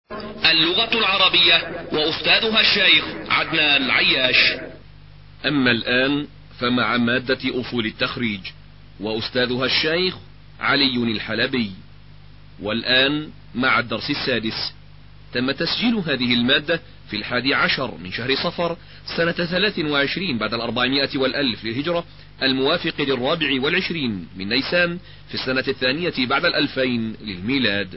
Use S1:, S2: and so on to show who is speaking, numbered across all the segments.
S1: اللغة العربية وأستاذها الشيخ عدنان عياش.
S2: أما الآن فمع مادة أصول التخريج وأستاذها الشيخ علي الحلبي. والآن مع الدرس السادس. تم تسجيل هذه المادة في 11 من شهر صفر سنة 23 بعد 400 والألف للهجرة، الموافق 24 من نيسان في السنة 2 بعد 2000 للميلاد.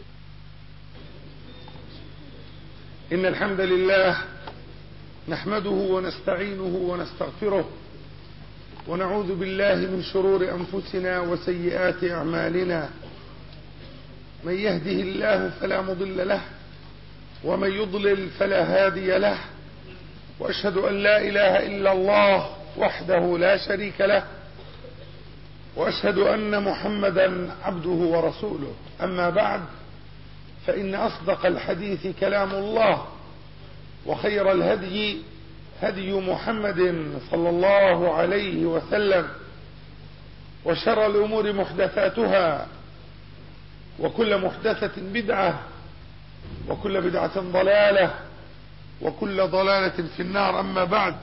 S3: إن الحمد لله نحمده ونستعينه ونستغفره ونعوذ بالله من شرور أنفسنا وسيئات أعمالنا. من يهده الله فلا مضل له ومن يضلل فلا هادي له، وأشهد أن لا إله إلا الله وحده لا شريك له، وأشهد أن محمدا عبده ورسوله. أما بعد، فإن أصدق الحديث كلام الله، وخير الهدي هدي محمد صلى الله عليه وسلم، وشر الأمور محدثاتها، وكل محدثة بدعة، وكل بدعة ضلالة، وكل ضلالة في النار. أما بعد،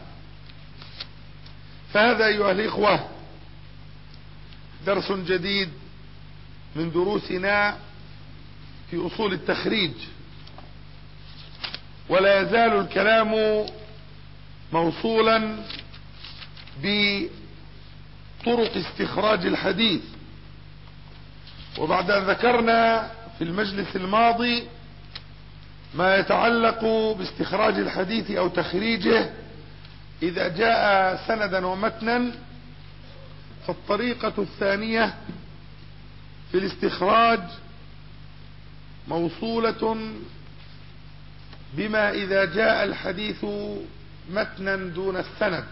S3: فهذا أيها الإخوة درس جديد من دروسنا في أصول التخريج، ولا يزال الكلام موصولا بطرق استخراج الحديث. وبعد أن ذكرنا في المجلس الماضي ما يتعلق باستخراج الحديث أو تخريجه إذا جاء سندا ومتنا، فالطريقة الثانية في الاستخراج موصولة بما إذا جاء الحديث متنا دون السند.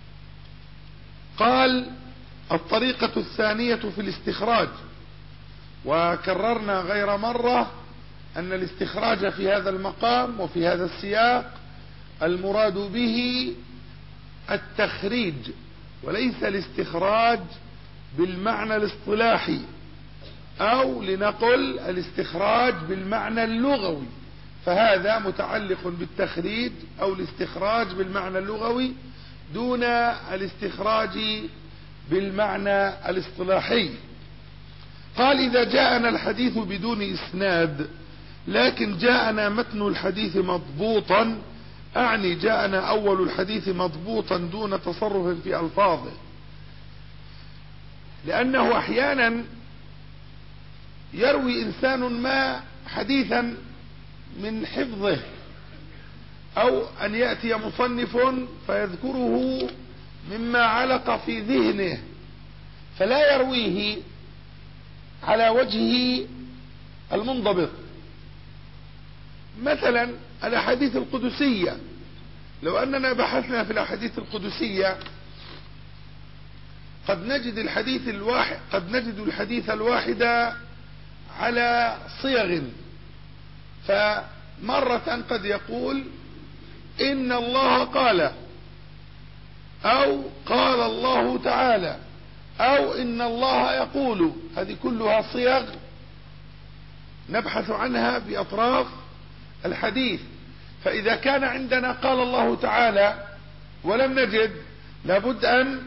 S3: قال الطريقة الثانية في الاستخراج، وكررنا غير مرة أن الاستخراج في هذا المقام وفي هذا السياق المراد به التخريج، وليس الاستخراج بالمعنى الاصطلاحي، أو لنقل الاستخراج بالمعنى اللغوي، فهذا متعلق بالتخريج أو الاستخراج بالمعنى اللغوي دون الاستخراج بالمعنى الاصطلاحي. قال إذا جاءنا الحديث بدون إسناد لكن جاءنا متن الحديث مضبوطا، أعني جاءنا أول الحديث مضبوطا دون تصرف في ألفاظه، لأنه أحيانا يروي إنسان ما حديثا من حفظه، أو أن يأتي مصنف فيذكره مما علق في ذهنه فلا يرويه على وجهه المنضبط. مثلا الأحاديث القدسية، لو أننا بحثنا في الأحاديث القدسية قد نجد الحديث الواحد على صيغ، فمرة قد يقول إن الله قال، أو قال الله تعالى، أو إن الله يقول. هذه كلها صيغ نبحث عنها بأطراف الحديث. فإذا كان عندنا قال الله تعالى ولم نجد، لابد أن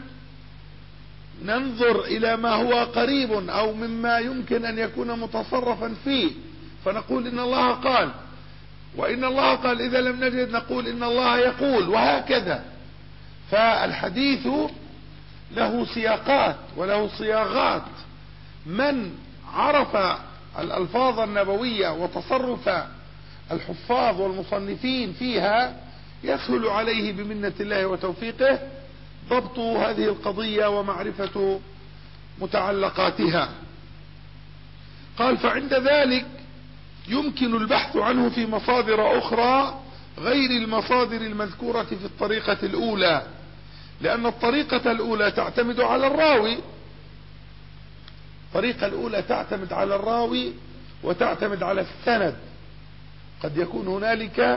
S3: ننظر إلى ما هو قريب أو مما يمكن أن يكون متصرفا فيه، فنقول إن الله قال، وإن الله قال. إذا لم نجد نقول إن الله يقول، وهكذا. فالحديث له سياقات وله صياغات. من عرف الألفاظ النبوية وتصرف الحفاظ والمصنفين فيها يسهل عليه بمنة الله وتوفيقه ضبط هذه القضية ومعرفة متعلقاتها. قال فعند ذلك يمكن البحث عنه في مصادر أخرى غير المصادر المذكورة في الطريقة الأولى، لأن الطريقة الأولى تعتمد على الراوي. الطريقة الأولى تعتمد على الراوي وتعتمد على السند. قد يكون هنالك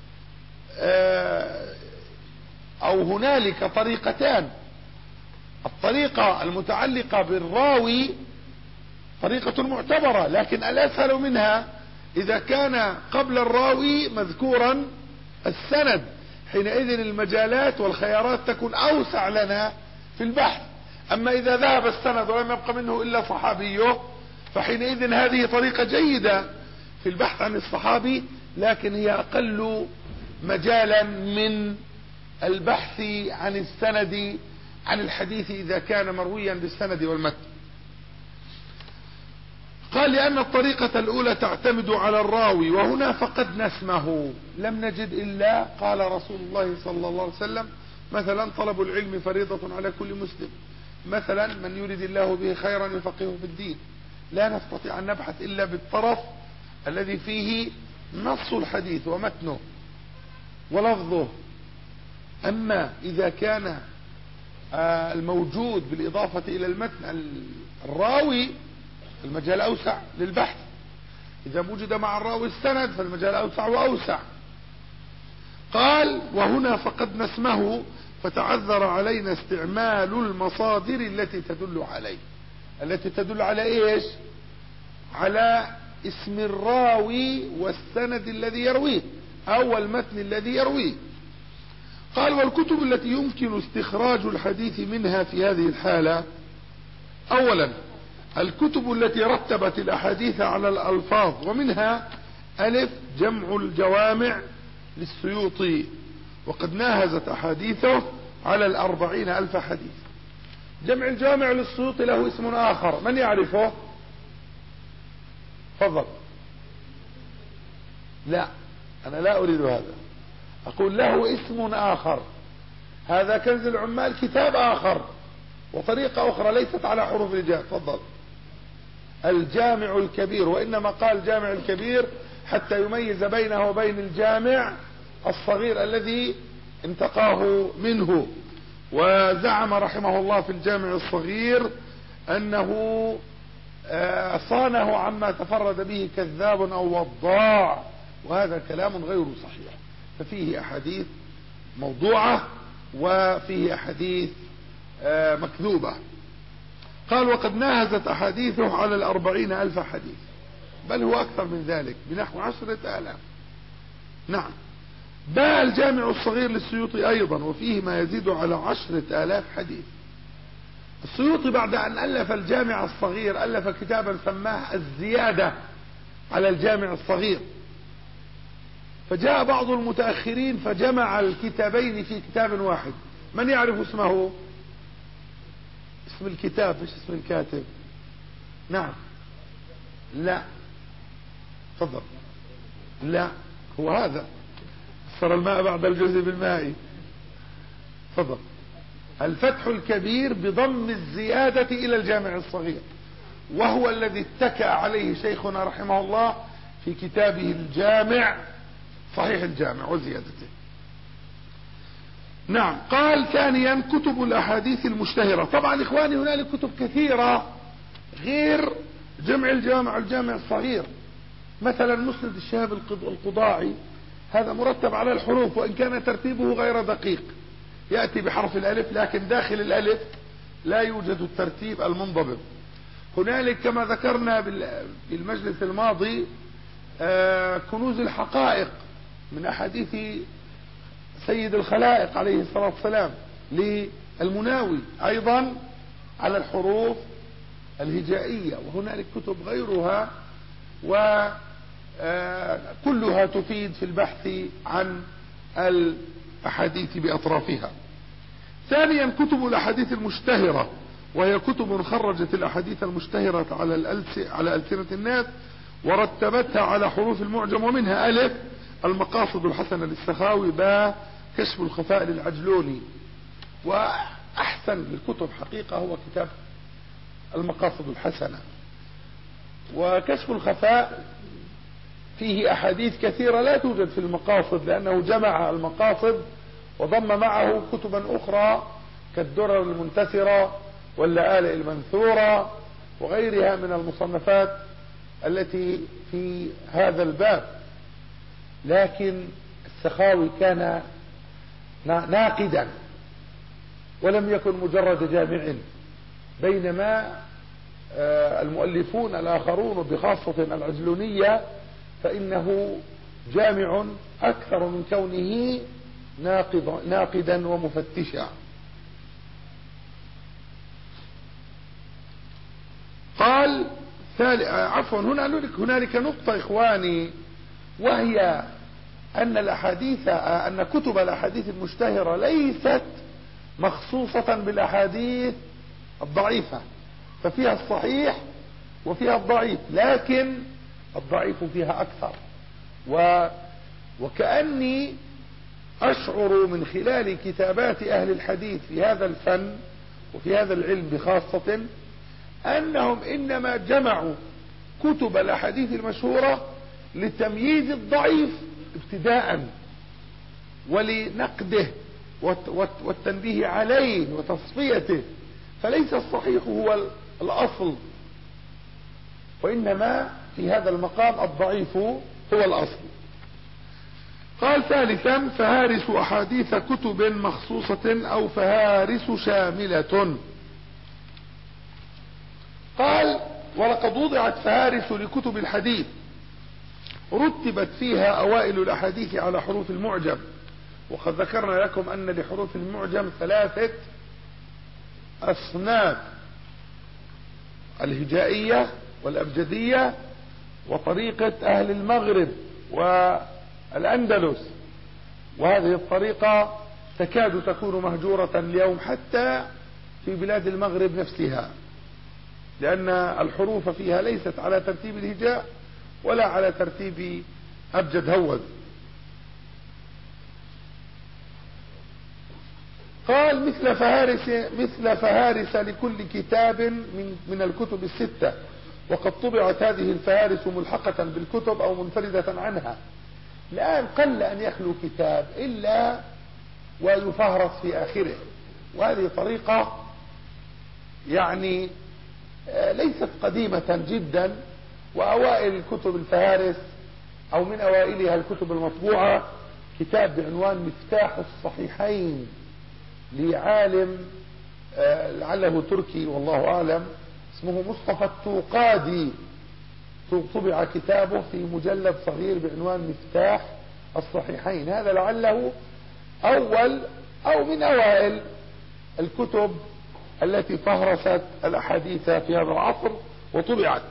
S3: أو هنالك طريقتان. الطريقة المتعلقة بالراوي طريقة معتبرة، لكن الأسهل منها إذا كان قبل الراوي مذكورا السند، حينئذ المجالات والخيارات تكون أوسع لنا في البحث. أما إذا ذهب السند ولم يبق منه إلا صحابيه، فحينئذ هذه طريقة جيدة في البحث عن الصحابي، لكن هي أقل مجالا من البحث عن السند عن الحديث إذا كان مرويا بالسند والمتن. قال لأن الطريقة الأولى تعتمد على الراوي، وهنا فقدنا اسمه، لم نجد إلا قال رسول الله صلى الله عليه وسلم مثلا طلب العلم فريضة على كل مسلم، مثلا من يريد الله به خيرا يفقهه في الدين. لا نستطيع أن نبحث إلا بالطرف الذي فيه نص الحديث ومتنه ولفظه. أما إذا كان الموجود بالإضافة إلى المتن الراوي، المجال أوسع للبحث. إذا وجد مع الراوي السند فالمجال أوسع وأوسع. قال وهنا فقدنا اسمه فتعذر علينا استعمال المصادر التي تدل عليه. التي تدل على إيش؟ على اسم الراوي والسند الذي يرويه أو المتن الذي يرويه. قال والكتب التي يمكن استخراج الحديث منها في هذه الحالة: أولا الكتب التي رتبت الأحاديث على الألفاظ، ومنها ألف جمع الجوامع للسيوطي، وقد ناهزت أحاديثه على 40,000 حديث. جمع الجوامع للسيوطي له اسم آخر، من يعرفه؟ تفضل. لا، أنا لا أريد هذا، أقول له اسم آخر. هذا كنز العمال كتاب آخر وطريقة أخرى ليست على حروف الهجاء. تفضل. الجامع الكبير، وإنما قال جامع الكبير حتى يميز بينه وبين الجامع الصغير الذي انتقاه منه. وزعم رحمه الله في الجامع الصغير أنه صانه عما تفرد به كذاب أو وضاع، وهذا كلام غير صحيح. ففيه أحاديث موضوعة وفيه أحاديث مكذوبة. قال وقد ناهزت أحاديثه على 40,000 حديث، بل هو أكثر من ذلك بنحو 10,000. نعم. باع الجامع الصغير للسيوطي أيضا، وفيه ما يزيد على 10,000 حديث. السيوطي بعد أن ألف الجامع الصغير ألف كتابا سماه الزيادة على الجامع الصغير، فجاء بعض المتأخرين فجمع الكتابين في كتاب واحد. من يعرف اسمه؟ اسم الكتاب، ايش اسم الكاتب؟ نعم. لا، تفضل. لا، هو هذا فسر الماء بعد الجزء بالماء. تفضل. الفتح الكبير بضم الزيادة إلى الجامع الصغير، وهو الذي اتكأ عليه شيخنا رحمه الله في كتابه الجامع، صحيح الجامع وزيادته. نعم. قال ثانيا كتب الأحاديث المشتهرة. طبعا إخواني هنالك كتب كثيرة غير جمع الجامع الجامع الصغير، مثلا مسند الشهاب القضاعي، هذا مرتب على الحروف وإن كان ترتيبه غير دقيق، يأتي بحرف الألف لكن داخل الألف لا يوجد الترتيب المنضبط. هنالك كما ذكرنا بالمجلس الماضي كنوز الحقائق من أحاديث سيد الخلائق عليه الصلاة والسلام للمناوي أيضا على الحروف الهجائية، وهنالك كتب غيرها وكلها تفيد في البحث عن الأحاديث بأطرافها. ثانيا كتب الأحاديث المشتهرة، وهي كتب خرجت الأحاديث المشتهرة على ألسنة الناس ورتبتها على حروف المعجم، ومنها ألف المقاصد الحسنة للسخاوي، باء كشف الخفاء للعجلوني. وأحسن الكتب حقيقة هو كتاب المقاصد الحسنة. وكشف الخفاء فيه أحاديث كثيرة لا توجد في المقاصد، لأنه جمع المقاصد وضم معه كتبا أخرى كالدرر المنتثرة واللآلئ المنثورة وغيرها من المصنفات التي في هذا الباب. لكن السخاوي كان ناقدا ولم يكن مجرد جامع، بينما المؤلفون الآخرون بخاصة العجلونية فإنه جامع أكثر من كونه ناقدا ومفتشا. قال هنالك نقطة إخواني، وهي أن كتب الأحاديث المشتهرة ليست مخصوصة بالأحاديث الضعيفة، ففيها الصحيح وفيها الضعيف، لكن الضعيف فيها أكثر. وكأني أشعر من خلال كتابات أهل الحديث في هذا الفن وفي هذا العلم بخاصة أنهم إنما جمعوا كتب الأحاديث المشهورة لتمييز الضعيف ابتداء ولنقده والتنبيه عليه وتصفيته، فليس الصحيح هو الأصل، وإنما في هذا المقام الضعيف هو الأصل. قال ثالثا فهارس أحاديث كتب مخصوصة أو فهارس شاملة. قال ولقد وضعت فهارس لكتب الحديث رتبت فيها أوائل الأحاديث على حروف المعجم، وقد ذكرنا لكم أن لحروف المعجم 3 أصناف: الهجائية والأبجدية وطريقة أهل المغرب والأندلس، وهذه الطريقة تكاد تكون مهجورة اليوم حتى في بلاد المغرب نفسها، لأن الحروف فيها ليست على ترتيب الهجاء ولا على ترتيب أبجد هوذ. قال مثل فهارس لكل كتاب من الكتب 6، وقد طبعت هذه الفهارس ملحقة بالكتب أو منفردة عنها. الآن قل أن يخلو كتاب إلا ويفهرس في آخره، وهذه طريقة يعني ليست قديمة جدا. وأوائل كتب الفهارس أو من أوائلها الكتب المطبوعة كتاب بعنوان مفتاح الصحيحين لعالم لعله تركي والله أعلم اسمه مصطفى التوقادي، طبع كتابه في مجلد صغير بعنوان مفتاح الصحيحين. هذا لعله أول أو من أوائل الكتب التي فهرست الأحاديث في هذا العصر وطبعت.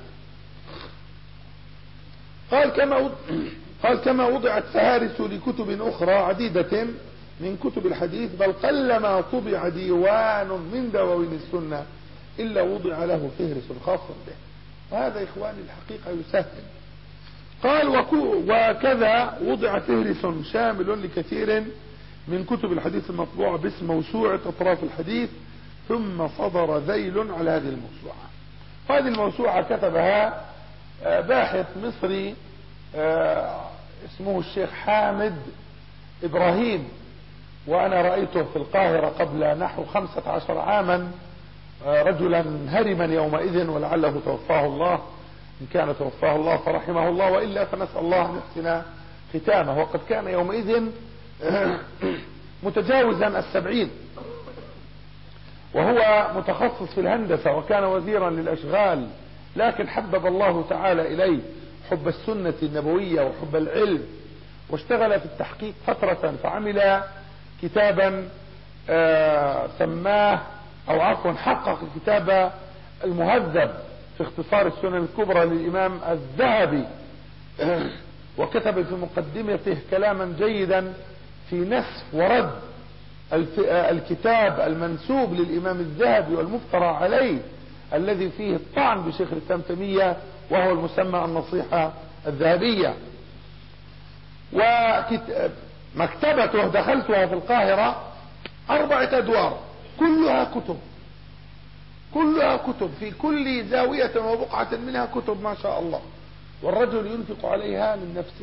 S3: قال كما وضعت فهارس لكتب أخرى عديدة من كتب الحديث، بل قلما طبع ديوان من دواوين السنة إلا وضع له فهرس خاص به، وهذا إخواني الحقيقة يسهل. قال وكذا وضع فهرس شامل لكثير من كتب الحديث المطبوعة باسم موسوعة أطراف الحديث، ثم صدر ذيل على هذه الموسوعة. هذه الموسوعة كتبها باحث مصري اسمه الشيخ حامد إبراهيم، وأنا رأيته في القاهرة قبل نحو 15 عاما، رجلا هرما يومئذ ولعله توفاه الله، إن كان توفاه الله فرحمه الله، وإلا فنسأل الله أن يحسن ختامه. وقد كان يومئذ متجاوزا 70، وهو متخصص في الهندسة وكان وزيرا للأشغال، لكن حبب الله تعالى إليه حب السنة النبوية وحب العلم، واشتغل في التحقيق فترة، فعمل كتابا سماه أو عفوا حقق كتاب المهذب في اختصار السنن الكبرى للإمام الذهبي، وكتب في مقدمته كلاما جيدا في نسف ورد الكتاب المنسوب للإمام الذهبي والمفترى عليه الذي فيه الطعن بشيخ الإسلام تيمية، وهو المسمى النصيحة الذهبية. ومكتبته دخلتها في القاهرة 4 أدوار كلها كتب في كل زاوية وبقعة منها كتب ما شاء الله، والرجل ينفق عليها من نفسه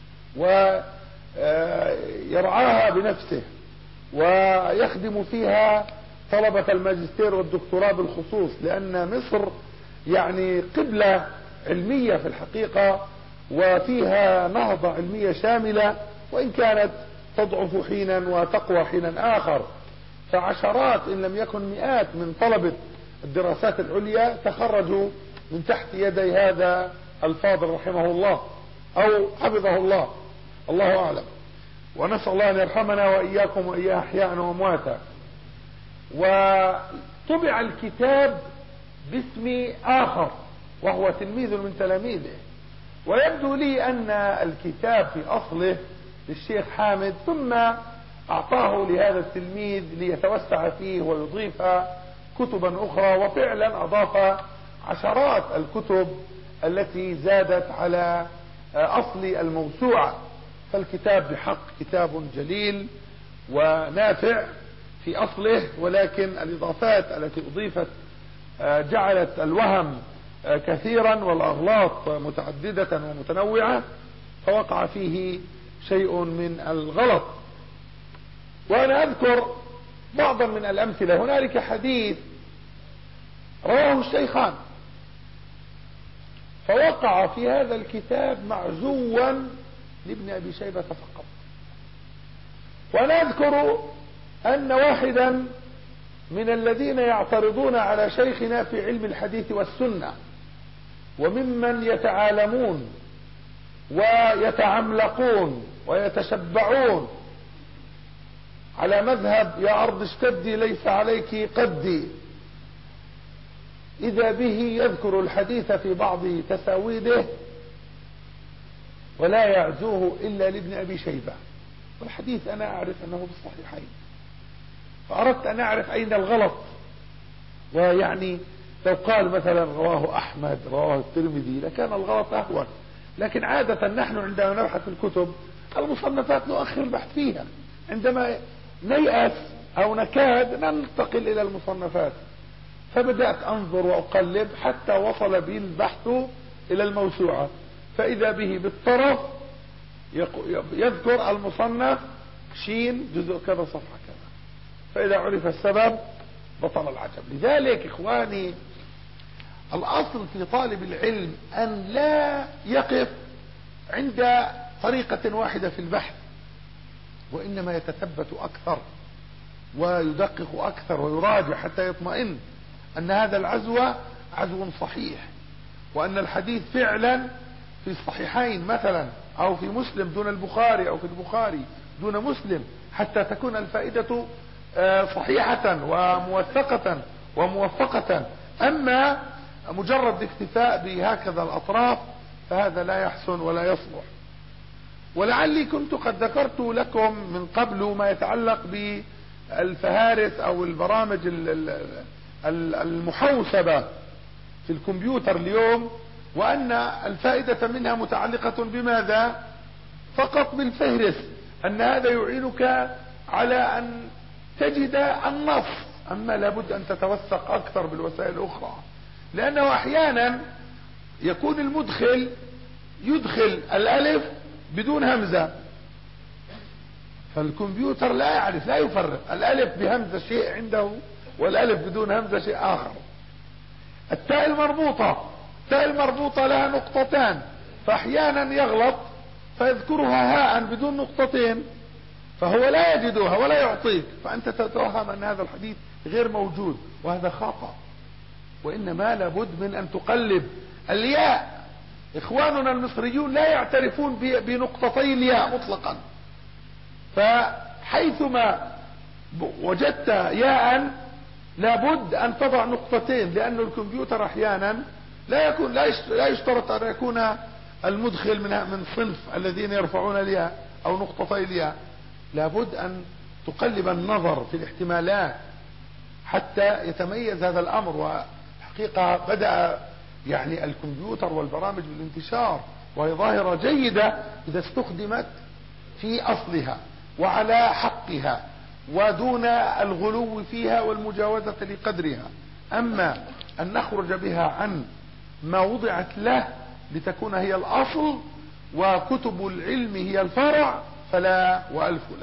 S3: ويرعاها بنفسه ويخدم فيها طلبة الماجستير والدكتوراه بالخصوص، لأن مصر يعني قبلة علمية في الحقيقة، وفيها نهضة علمية شاملة، وإن كانت تضعف حينا وتقوى حينا آخر. فعشرات إن لم يكن مئات من طلبة الدراسات العليا تخرجوا من تحت يدي هذا الفاضل رحمه الله، أو حفظه الله، الله أعلم. ونسأل الله أن يرحمنا وإياكم وإياه أحياء وأمواتا. وطبع الكتاب باسم آخر وهو تلميذ من تلاميذه، ويبدو لي أن الكتاب في أصله للشيخ حامد، ثم أعطاه لهذا التلميذ ليتوسع فيه ويضيف كتبا أخرى، وفعلا أضاف عشرات الكتب التي زادت على أصل الموسوعة. فالكتاب بحق كتاب جليل ونافع في أصله، ولكن الإضافات التي أضيفت جعلت الوهم كثيرا والأغلاط متعددة ومتنوعة، فوقع فيه شيء من الغلط. وأنا أذكر بعضا من الأمثلة. هنالك حديث رواه الشيخان، فوقع في هذا الكتاب معزوا لابن أبي شيبة فقط. وأنا أذكر أن واحدا من الذين يعترضون على شيخنا في علم الحديث والسنة، وممن يتعالمون ويتعملقون ويتشبعون على مذهب يا أرض اشتدي ليس عليك قدي، إذا به يذكر الحديث في بعض تساويده ولا يعزوه إلا لابن أبي شيبة، والحديث أنا أعرف أنه بالصحيحين، فأردت أن أعرف أين الغلط. ويعني لو قال مثلا رواه أحمد رواه الترمذي لكان الغلط أهون، لكن عادة نحن عندما نبحث في الكتب المصنفات نؤخر البحث فيها، عندما نيأس أو نكاد ننتقل إلى المصنفات. فبدأت أنظر وأقلب حتى وصل بي البحث إلى الموسوعة، فإذا به بالطرف يذكر المصنف شين جزء كذا صفحة كذا، فإذا عرف السبب بطل العجب. لذلك إخواني الأصل في طالب العلم أن لا يقف عند طريقة واحدة في البحث، وإنما يتثبت أكثر ويدقق أكثر ويراجع حتى يطمئن أن هذا العزو عزو صحيح، وأن الحديث فعلا في الصحيحين مثلا أو في مسلم دون البخاري أو في البخاري دون مسلم، حتى تكون الفائدة صحيحة وموثقة وموفقة. أما مجرد الاكتفاء بهكذا الأطراف فهذا لا يحسن ولا يصلح. ولعلي كنت قد ذكرت لكم من قبل ما يتعلق بالفهارس أو البرامج المحوسبة في الكمبيوتر اليوم، وأن الفائدة منها متعلقة بماذا؟ فقط بالفهرس، أن هذا يعينك على أن تجد النص، أما لابد أن تتوثق أكثر بالوسائل الأخرى، لأنه أحيانا يكون المدخل يدخل الألف بدون همزة، فالكمبيوتر لا يعرف لا يفرق الألف بهمزة شيء عنده والألف بدون همزة شيء آخر. التاء المربوطة لها نقطتان، فأحيانا يغلط فيذكرها هاء بدون نقطتين، فهو لا يجدها ولا يعطيك، فأنت تتوهم أن هذا الحديث غير موجود، وهذا خطأ. وإنما لابد من أن تقلب الياء. إخواننا المصريون لا يعترفون بنقطتي الياء مطلقا، فحيثما وجدت ياء لابد أن تضع نقطتين، لأن الكمبيوتر أحيانا لا يشترط أن يكون المدخل من صنف الذين يرفعون الياء أو نقطتي الياء، لابد أن تقلب النظر في الاحتمالات حتى يتميز هذا الأمر. وحقيقة بدأ يعني الكمبيوتر والبرامج بالانتشار، وهي ظاهرة جيدة إذا استخدمت في أصلها وعلى حقها ودون الغلو فيها والمجاوزة لقدرها. أما أن نخرج بها عن ما وضعت له لتكون هي الأصل وكتب العلم هي الفرع فلا وألف لا.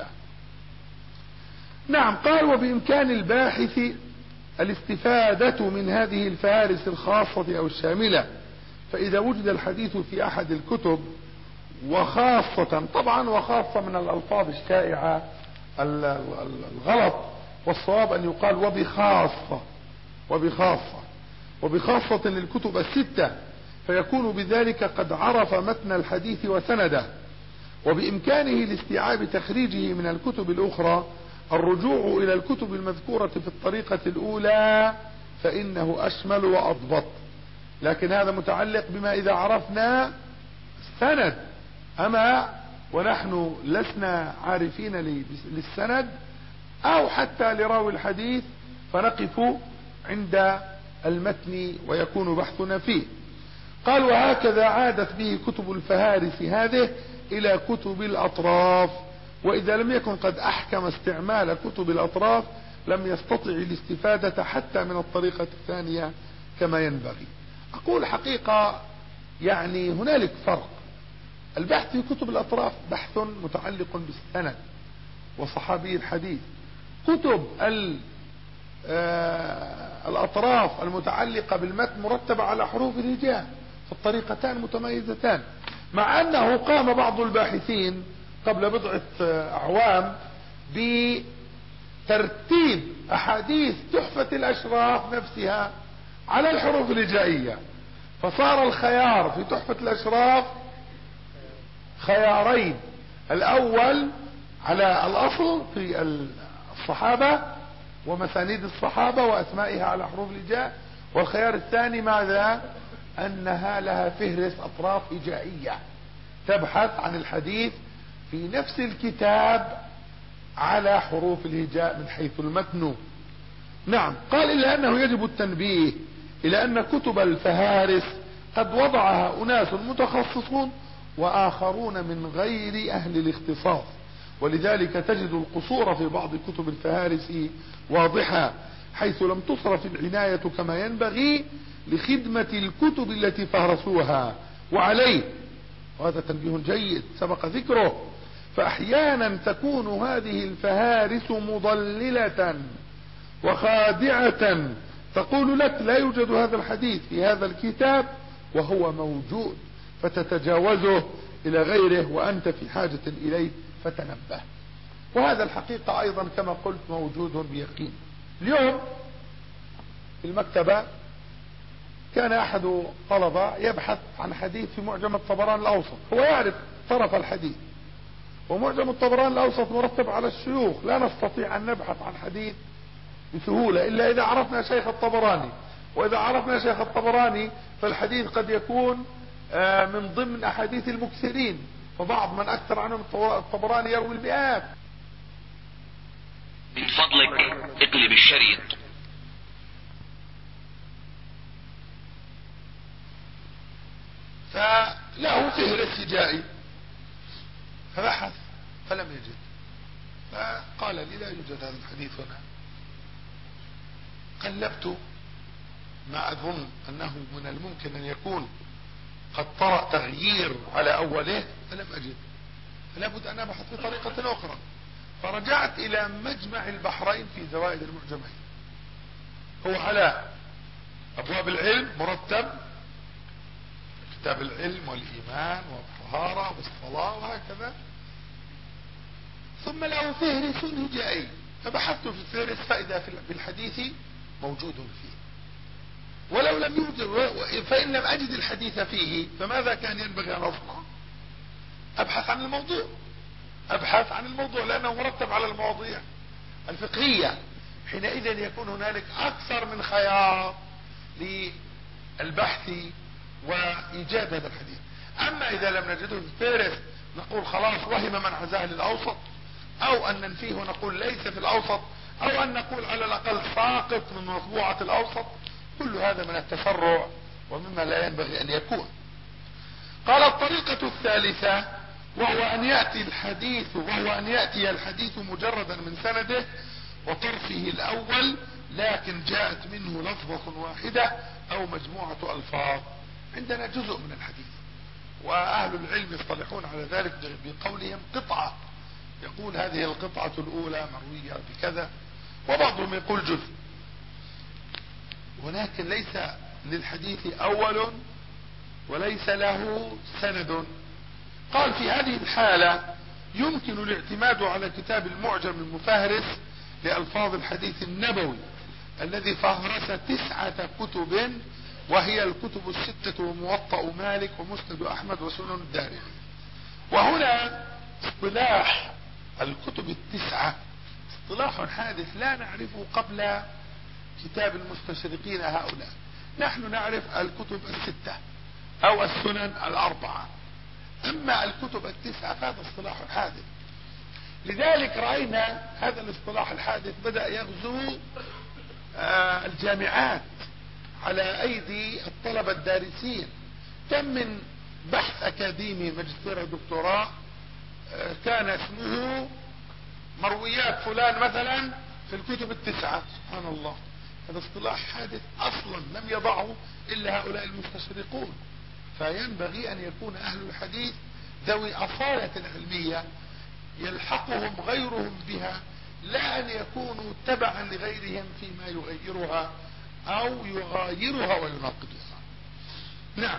S3: نعم، قال وبإمكان الباحث الاستفادة من هذه الفهارس الخاصة أو الشاملة، فإذا وجد الحديث في أحد الكتب وخاصة، طبعا وخاصة من الألفاظ الشائعة الغلط، والصواب أن يقال وبخاصة للكتب الستة، فيكون بذلك قد عرف متن الحديث وسنده، وبإمكانه لاستيعاب تخريجه من الكتب الأخرى الرجوع إلى الكتب المذكورة في الطريقة الأولى، فإنه أشمل وأضبط. لكن هذا متعلق بما إذا عرفنا السند، أما ونحن لسنا عارفين للسند أو حتى لراوي الحديث فنقف عند المتن ويكون بحثنا فيه. قال: وهكذا عادت به كتب الفهارس هذه إلى كتب الأطراف، وإذا لم يكن قد أحكم استعمال كتب الأطراف لم يستطع الاستفادة حتى من الطريقة الثانية كما ينبغي. أقول حقيقة يعني هنالك فرق. البحث في كتب الأطراف بحث متعلق بالسند وصحابي الحديث. كتب الأطراف المتعلقة بالمتن مرتبة على حروف الهجاء، فالطريقتان متميزتان، مع أنه قام بعض الباحثين قبل بضعة أعوام بترتيب أحاديث تحفة الأشراف نفسها على الحروف الهجائية، فصار الخيار في تحفة الأشراف خيارين: الأول على الأصل في الصحابة ومسانيد الصحابة وأسمائها على حروف الهجاء، والخيار الثاني ماذا؟ أنها لها فهرس أطراف هجائية تبحث عن الحديث في نفس الكتاب على حروف الهجاء من حيث المتن. نعم. قال: إلا أنه يجب التنبيه إلى أن كتب الفهارس قد وضعها أناس متخصصون وآخرون من غير أهل الاختصاص، ولذلك تجد القصور في بعض كتب الفهارس واضحة، حيث لم تصرف العناية كما ينبغي لخدمة الكتب التي فهرسوها. وعليه، وهذا تنبيه جيد سبق ذكره، فأحيانا تكون هذه الفهارس مضللة وخادعة، تقول لك لا يوجد هذا الحديث في هذا الكتاب وهو موجود، فتتجاوزه إلى غيره وأنت في حاجة إليه فتنبه. وهذا الحقيقة أيضا كما قلت موجود بيقين. اليوم في المكتبة كان أحد طلبة يبحث عن حديث في معجم الطبراني الأوسط، هو يعرف طرف الحديث، ومعجم الطبراني الأوسط مرتب على الشيوخ، لا نستطيع أن نبحث عن حديث بسهولة إلا إذا عرفنا شيخ الطبراني، وإذا عرفنا شيخ الطبراني فالحديث قد يكون من ضمن أحاديث المكثرين، فبعض من أكثر عنهم الطبراني يروي المئات.
S1: من فضلك اقلب الشريط.
S3: فله فهرس هجائي، فبحث فلم يجد، فقال لي: لا يوجد هذا الحديث هنا. قلبت ما أظن أنه من الممكن أن يكون قد طرأ تغيير على أوله فلم أجد، فلا بد أن أبحث بطريقة أخرى. فرجعت إلى مجمع البحرين في زوائد المعجمين، هو على أبواب العلم مرتب، كتاب العلم والإيمان والطهارة والصلاة وهكذا، ثم له فهرس هجائي، فبحثت في الفهرس فإذا في الحديث موجود فيه، ولو لم يوجد فإن لم أجد الحديث فيه فماذا كان ينبغي أن أصنع؟ أبحث عن الموضوع، أبحث عن الموضوع لأنه مرتب على المواضيع الفقهية. حينئذ يكون هنالك أكثر من خيار للبحث وإيجاد هذا الحديث. أما إذا لم نجده في فهرس نقول خلاص وهم من عزاه للأوسط، أو أن ننفيه ونقول ليس في الأوسط، أو أن نقول على الأقل ساقط من مطبوعة الأوسط. كل هذا من التسرع ومما لا ينبغي أن يكون. قال: الطريقة الثالثة وهو أن يأتي الحديث مجردا من سنده وطرفه الأول، لكن جاءت منه لفظة واحدة أو مجموعة ألفاظ. عندنا جزء من الحديث، وأهل العلم يصطلحون على ذلك بقولهم قطعة، يقول هذه القطعة الأولى مروية بكذا، وبعضهم يقول جزء، ولكن ليس للحديث أول وليس له سند. قال: في هذه الحالة يمكن الاعتماد على كتاب المعجم المفهرس لألفاظ الحديث النبوي الذي فهرس 9 كتب وهي الكتب الستة وموطأ مالك ومسند أحمد وسنن الدارمي. وهنا اصطلاح الكتب التسعة اصطلاح حادث لا نعرفه قبل كتاب المستشرقين هؤلاء. نحن نعرف الكتب الستة أو السنن الأربعة، أما الكتب التسعة فهذا اصطلاح حادث. لذلك رأينا هذا الاصطلاح الحادث بدأ يغزو الجامعات على أيدي الطلبة الدارسين. كم من بحث أكاديمي ماجستير ودكتوراه كان اسمه مرويات فلان مثلا في الكتب التسعة. سبحان الله، هذا اصطلاح حادث أصلا لم يضعه إلا هؤلاء المستشرقون. فينبغي أن يكون أهل الحديث ذوي أصالة علمية يلحقهم غيرهم بها، لا أن يكونوا تبعا لغيرهم فيما يغيرها أو يغايرها ويناقضها. نعم.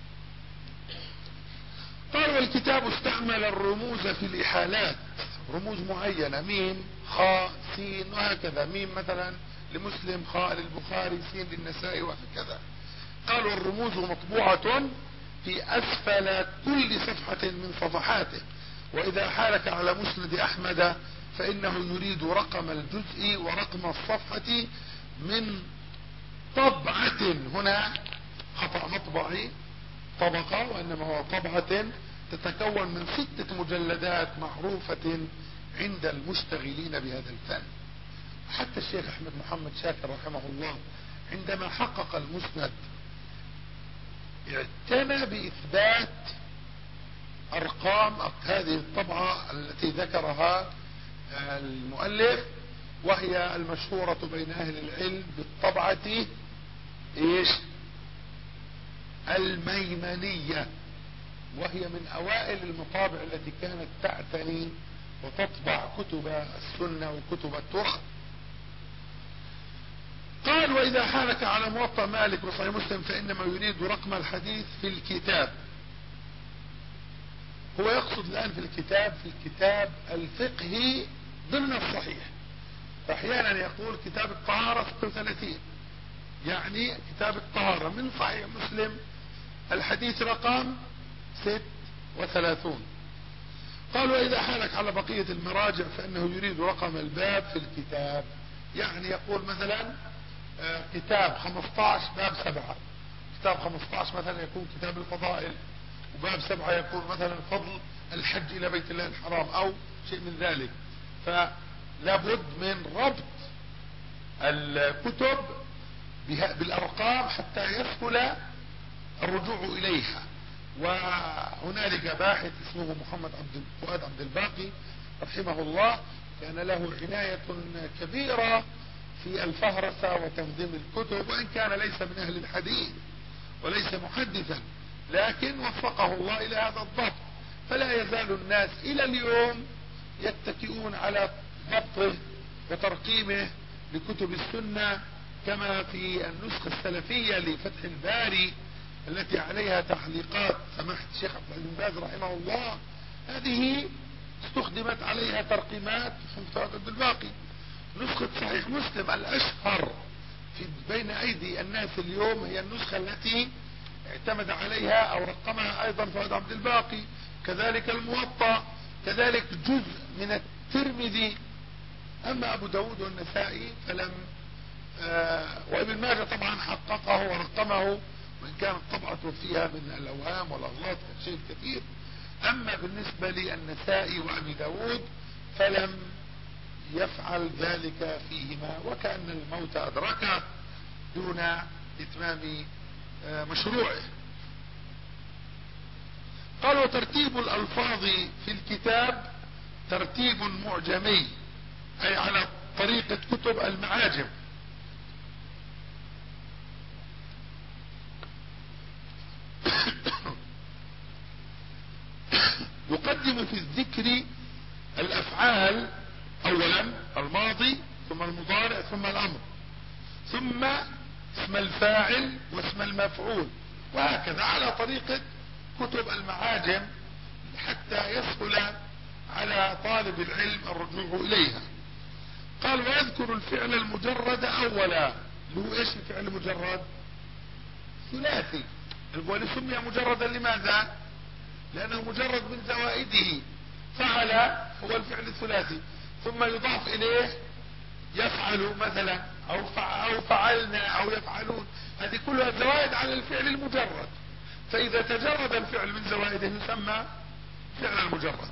S3: قال والكتاب استعمل الرموز في الإحالات، رموز معينة، ميم خاء سين وهكذا، ميم مثلا لمسلم، خاء للبخاري، سين للنسائي وهكذا. قالوا الرموز مطبوعة في أسفل كل صفحة من صفحاته، وإذا حالك على مسند أحمد فإنه يريد رقم الجزء ورقم الصفحة من طبعة. هنا خطأ مطبعي طبقة، وإنما هو طبعة تتكون من 6 مجلدات معروفة عند المشتغلين بهذا الفن. حتى الشيخ أحمد محمد شاكر رحمه الله عندما حقق المسند اعتنى بإثبات أرقام هذه الطبعة التي ذكرها المؤلف، وهي المشهورة بين أهل العلم بالطبعة إيش؟ الميمنية، وهي من أوائل المطابع التي كانت تعتني وتطبع كتب السنة وكتب التراث. قال وإذا حالك على موطأ مالك وصحيح مسلم فإنما يريد رقم الحديث في الكتاب. هو يقصد الآن في الكتاب الفقهي ضمن الصحيح. فأحيانا يقول كتاب الطهارة 36، يعني كتاب الطهارة من صحيح مسلم الحديث رقم 36. قال وإذا حالك على بقية المراجع فإنه يريد رقم الباب في الكتاب، يعني يقول مثلا كتاب 15 باب 7، كتاب 15 مثلا يكون كتاب الفضائل، وباب 7 يكون مثلا فضل الحج إلى بيت الله الحرام أو شيء من ذلك. فلابد من ربط الكتب بالأرقام حتى يسهل الرجوع إليها. وهنالك باحث اسمه محمد فؤاد عبد الباقي رحمه الله كان له عناية كبيرة في الفهرسة وتنظيم الكتب، وإن كان ليس من أهل الحديث وليس محدثا، لكن وفقه الله إلى هذا الضبط. فلا يزال الناس إلى اليوم يتكئون على ضبطه وترقيمه لكتب السنة، كما في النسخة السلفية لفتح الباري التي عليها تعليقات سماحة الشيخ عبد العزيز بن باز رحمه الله، هذه استخدمت عليها ترقيمات محمد عبد الباقي. نسخة صحيح مسلم الأشهر في بين أيدي الناس اليوم هي النسخة التي اعتمد عليها أو رقمها أيضا فؤاد عبد الباقي، كذلك الموطأ، كذلك جزء من الترمذي. أما أبو داود والنسائي فلم وابن ماجه طبعا حققه ورقمه، وإن كانت طبعته فيها من الأوهام والأغلاط شيء كثير. أما بالنسبة للنسائي وأبي داود فلم يفعل ذلك فيهما، وكأن الموت أدركه دون إتمام مشروعه. قال وترتيب الألفاظ في الكتاب ترتيب معجمي، أي على طريقة كتب المعاجم. يقدم في الذكر الأفعال أولا الماضي ثم المضارع ثم الأمر ثم اسم الفاعل واسم المفعول، وهكذا على طريقة كتب المعاجم حتى يسهل على طالب العلم الرجوع إليها. قال ويذكر الفعل المجرد أولا. له إيش الفعل المجرد؟ ثلاثي، ولسمي مجردا لماذا؟ لأنه مجرد من زوائده. فعل هو الفعل الثلاثي، ثم يضاف إليه يفعل مثلا، أو فعلنا أو يفعلون، هذه كلها زوائد على الفعل المجرد. فإذا تجرد الفعل من زوائده يسمى فعل المجرد.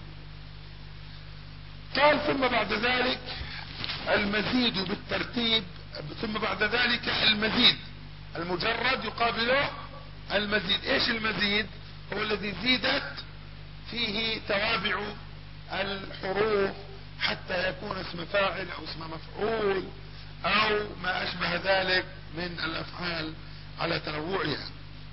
S3: قال ثم بعد ذلك المزيد بالترتيب، ثم بعد ذلك المزيد، المجرد يقابله المزيد. ايش المزيد؟ هو الذي زيدت فيه توابع الحروف حتى يكون اسم فاعل او اسم مفعول او ما اشبه ذلك من الافعال على تنوعها.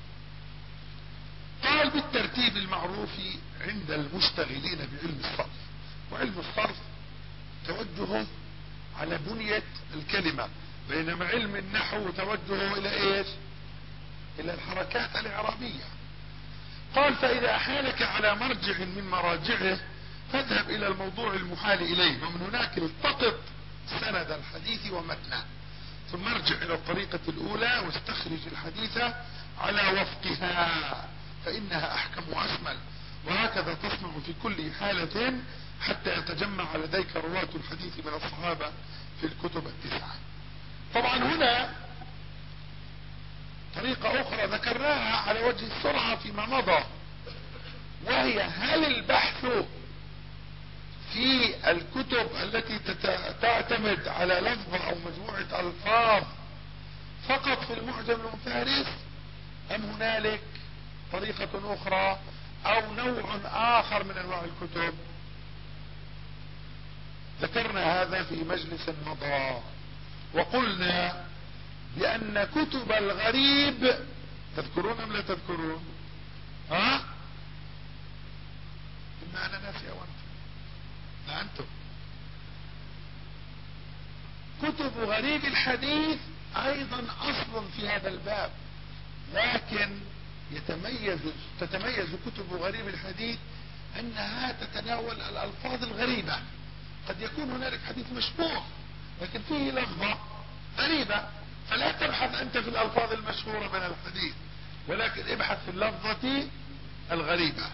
S3: قال بالترتيب المعروف عند المشتغلين بعلم الصرف. وعلم الصرف توجهه على بنية الكلمة، بينما علم النحو توجهه الى ايش؟ الى الحركات الاعرابية. قال فاذا احالك على مرجع من مراجعه فاذهب الى الموضوع المحال اليه، ومن هناك التقط سند الحديث ومتنه، ثم ارجع الى الطريقة الاولى واستخرج الحديث على وفقها فانها احكم واشمل، وهكذا تصنع في كل حالة حتى يتجمع لديك رواة الحديث من الصحابة في الكتب التسعة. طبعا هنا طريقة اخرى ذكرناها على وجه السرعة فيما مضى، وهي هل البحث في الكتب التي تعتمد على لفظة او مجموعة الفاظ فقط في المعجم المفهرس، ام هنالك طريقة اخرى او نوع اخر من انواع الكتب؟ ذكرنا هذا في مجلس مضى، وقلنا بان كتب الغريب، تذكرون ام لا تذكرون؟ ها؟ اما انا ناسي او انتم؟ لا انتم. كتب غريب الحديث ايضا اصل في هذا الباب، لكن تتميز كتب غريب الحديث انها تتناول الالفاظ الغريبة. قد يكون هنالك حديث مشهور لكن فيه لفظة غريبة، فلا تبحث انت في الالفاظ المشهورة من الحديث، ولكن ابحث في اللفظة الغريبة.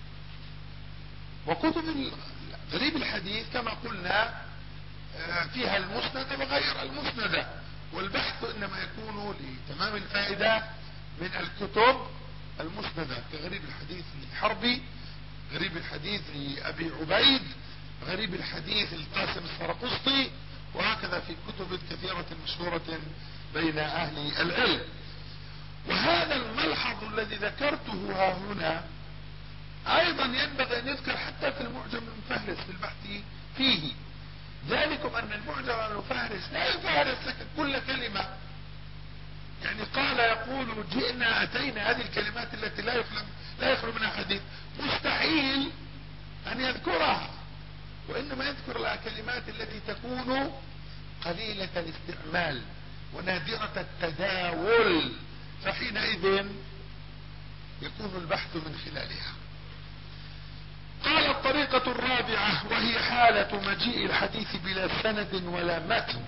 S3: وكتب غريب الحديث كما قلنا فيها المسند وغير المسند، والبحث انما يكون لتمام الفائدة من الكتب المسندة، كغريب الحديث للحربي، غريب الحديث لأبي عبيد، غريب الحديث للقاسم السرقسطي، وهكذا في كتب كثيرة مشهورة بين أهل العلم. وهذا الملحظ الذي ذكرته ها هنا أيضا ينبغي أن يذكر حتى في المعجم المفهرس في البحث فيه، ذلكم أن المعجم المفهرس لا يفهرس لك كل كلمة. يعني قال يقول جئنا أتينا، هذه الكلمات التي لا يخلو منها حديث، مستحيل أن يذكرها، وإنما يذكر الكلمات التي تكون قليلة الاستعمال ونادرة التداول، فحينئذ يكون البحث من خلالها. قال الطريقة الرابعة وهي حالة مجيء الحديث بلا سند ولا متن،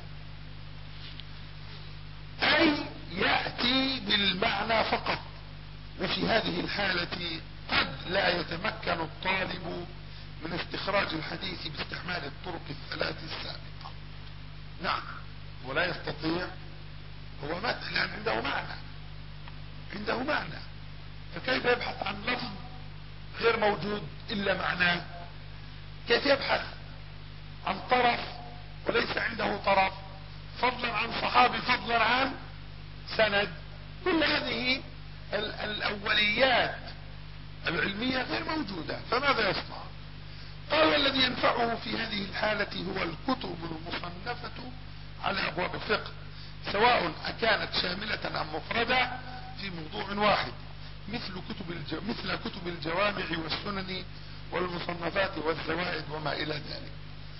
S3: أي يأتي بالمعنى فقط، وفي هذه الحالة قد لا يتمكن الطالب من استخراج الحديث باستعمال الطرق الثلاث السابقة. نعم، ولا يستطيع، هو متن لأن عنده معنى، فكيف يبحث عن لفظ غير موجود إلا معناه؟ كيف يبحث عن طرف وليس عنده طرف، فضلا عن صحابي فضلا عن سند؟ كل هذه الأوليات العلمية غير موجودة، فماذا يصنع؟ قال والذي ينفعه في هذه الحالة هو الكتب المصنفة على أبواب الفقه، سواء أكانت شاملة أم مفردة في موضوع واحد، مثل كتب الجوامع والسنن والمصنفات والزوائد وما إلى ذلك.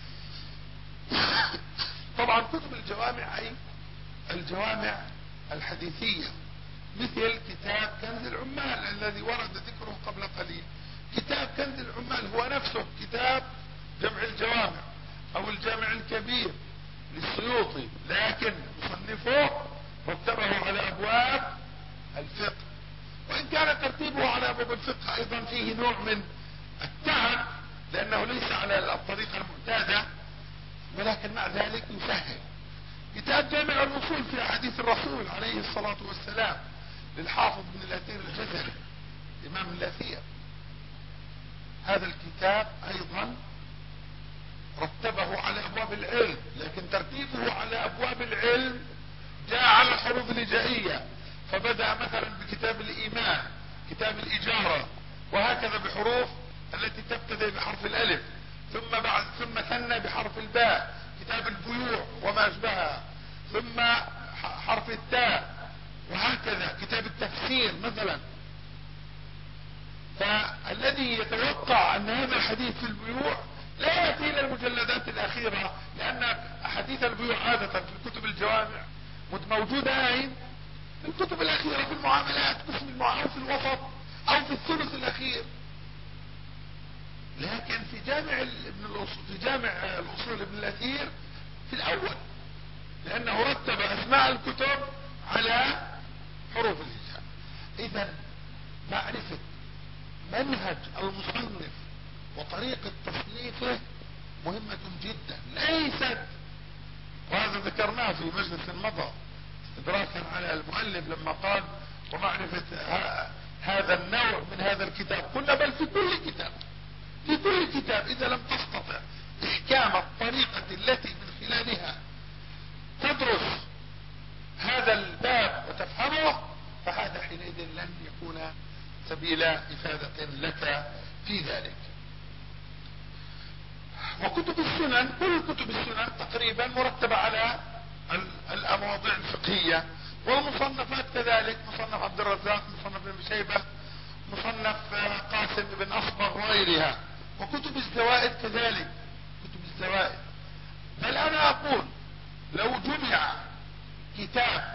S3: طبعا كتب الجوامع أي الجوامع الحديثية، مثل كتاب كنز العمال الذي ورد ذكره قبل قليل. كتاب كنز العمال هو نفسه كتاب جمع الجوامع او الجامع الكبير للسيوطي، لكن مصنفه رتبه على ابواب الفقه، وإن كان ترتيبه على أبواب الفقه أيضا فيه نوع من التعب لأنه ليس على الطريقة المعتادة، ولكن مع ذلك يسهل. كتاب جامع الأصول في أحاديث الرسول عليه الصلاة والسلام للحافظ بن الأثير الجزري إمام الأثير، هذا الكتاب أيضا رتبه على أبواب العلم، لكن ترتيبه على أبواب العلم جاء على الحروف الهجائية، فبدأ مثلا بكتاب الإيمان، كتاب الإجارة، وهكذا بحروف التي تبتدئ بحرف الألف، ثم ثنى بحرف الباء، كتاب البيوع وما أشبهها، ثم حرف التاء، وهكذا كتاب التفسير مثلا. فالذي يتوقع أن هذا الحديث في البيوع لا يأتي إلى المجلدات الأخيرة، لأن أحاديث البيوع عادة في كتب الجوامع موجودة أين؟ في الكتب الأخيرة، في المعاملات، قسم المعاملات في الوسط أو في الثلث الأخير. لكن في جامع الأصول ابن الأثير في الأول، لأنه رتب أسماء الكتب على حروف الهجاء. إذا معرفة منهج المصنف وطريقة تصنيفه مهمة جدا، ليست، وهذا ذكرناه في مجلس مضى استدراكا على المؤلف لما قال ومعرفة هذا النوع من هذا الكتاب، قلنا بل في كل كتاب، في كل كتاب إذا لم تستطع إحكام الطريقة التي من خلالها تدرس هذا الباب وتفهمه، فهذا حينئذ لن يكون سبيل إفادة لك في ذلك. وكتب السنن، كل كتب السنن تقريبا مرتبة على المواضيع الفقهية، والمصنفات كذلك، مصنف عبد الرزاق، مصنف ابن شيبة، مصنف قاسم بن أصبغ وغيرها، وكتب الزوائد كذلك، كتب الزوائد. بل أنا أقول لو جمع كتاب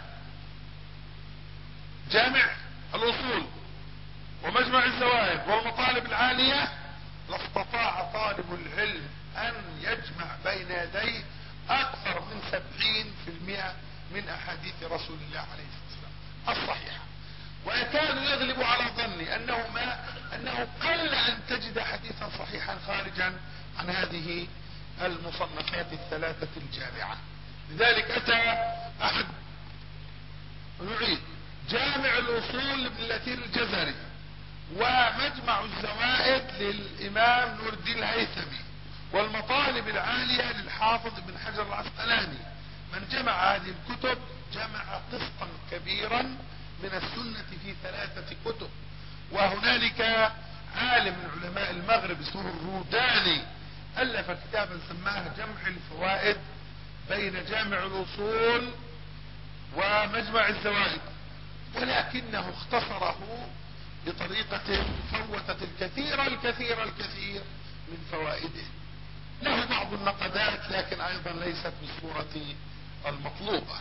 S3: جامع الأصول ومجمع الزوائد والمطالب العالية لاستطاع طالب العلم أن يجمع بين يديه أكثر من 70% من أحاديث رسول الله عليه الصلاة والسلام الصحيحة. ويكاد يغلب على ظني أنه قل أن تجد حديثا صحيحا خارجا عن هذه المصنفات الثلاثة الجامعة. لذلك أتى أحد نعيد جامع الأصول لابن الأثير الجزري ومجمع الزوائد للإمام نور الدين الهيثمي والمطالب العالية للحافظ ابن حجر العسقلاني. من جمع هذه الكتب جمع قسطا كبيرا من السنة في 3 كتب. وهنالك عالم من علماء المغرب اسمه الروداني ألف كتابا سماه جمع الفوائد بين جامع الأصول ومجمع الزوائد، ولكنه اختصره بطريقة فوتت الكثير من فوائده. له بعض النقدات لكن ايضا ليست بالصورة المطلوبة.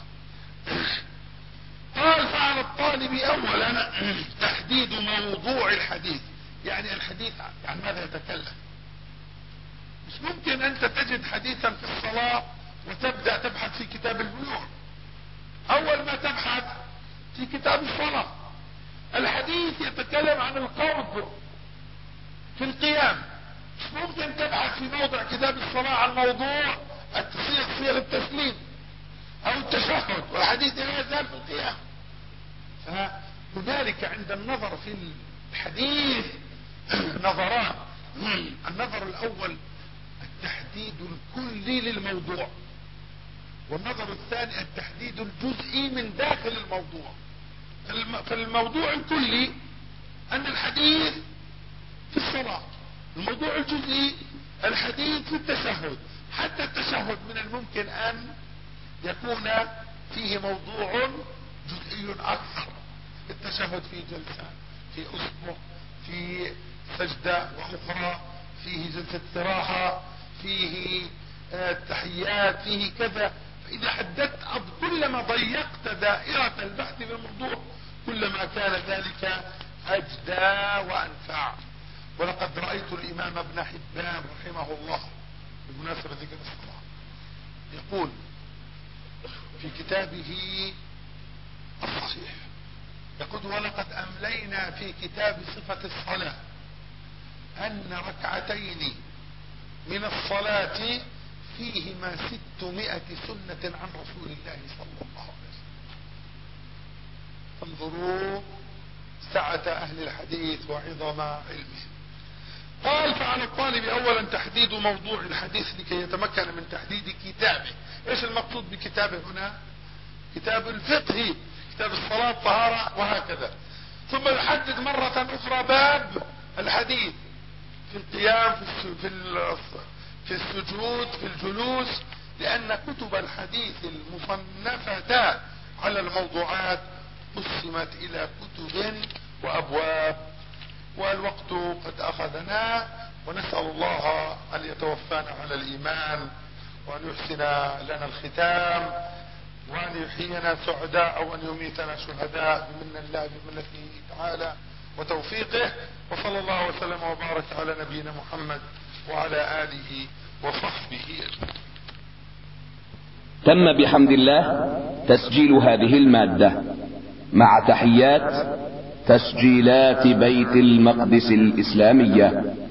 S3: قال فعلى الطالب اولا تحديد موضوع الحديث، يعني الحديث عن ماذا يتكلم. مش ممكن انت تجد حديثا في الصلاة وتبدأ تبحث في كتاب البيوع. اول ما تبحث في كتاب الصلاة الحديث يتكلم عن القبض في القيام، مش ممكن تبحث في موضع كتاب الصلاة عن موضوع صيغ التسليم او التشهد، والحديث لا يزال في القيام. فهنالك عند النظر في الحديث نظران. النظر الاول التحديد الكلي للموضوع، والنظر الثاني التحديد الجزئي من داخل الموضوع. فالموضوع الكلي ان الحديث في الصلاة، الموضوع الجزئي الحديث في التشهد. حتى التشهد من الممكن ان يكون فيه موضوع جزئي اكثر. التشهد فيه جلسة، في اسبوع، في سجدة واخرى، فيه جلسة استراحة، فيه التحيات، فيه كذا. فاذا حددت كلما ضيقت دائرة البحث في الموضوع كلما كان ذلك اجدى وانفع. ولقد رأيت الامام ابن حبان رحمه الله بمناسبة ذكر الصلاة يقول في كتابه الصحيح يقول ولقد أملينا في كتاب صفة الصلاة أن ركعتين من الصلاة فيهما 600 سنة عن رسول الله صلى الله عليه وسلم. فانظروا سعة أهل الحديث وعظم علمهم. قال فعلى الطالب أولا تحديد موضوع الحديث لكي يتمكن من تحديد كتابه. ايش المقصود بكتابه هنا؟ كتاب الفقه، كتاب الصلاة، طهارة وهكذا. ثم يحدد مرة أخرى باب الحديث في القيام، في السجود، في الجلوس، لأن كتب الحديث المصنفة على الموضوعات قسمت إلى كتب وأبواب. والوقت قد أخذنا، ونسأل الله أن يتوفانا على الإيمان، وأن يحسن لنا الختام، وأن يحيينا سعداء، وأن يميتنا شهداء بمن الله بمنته تعالى وتوفيقه. وصلى الله وسلم وبارك على نبينا محمد وعلى آله وصحبه أجمعين.
S2: تم بحمد الله تسجيل هذه المادة مع تحيات تسجيلات بيت المقدس الإسلامية.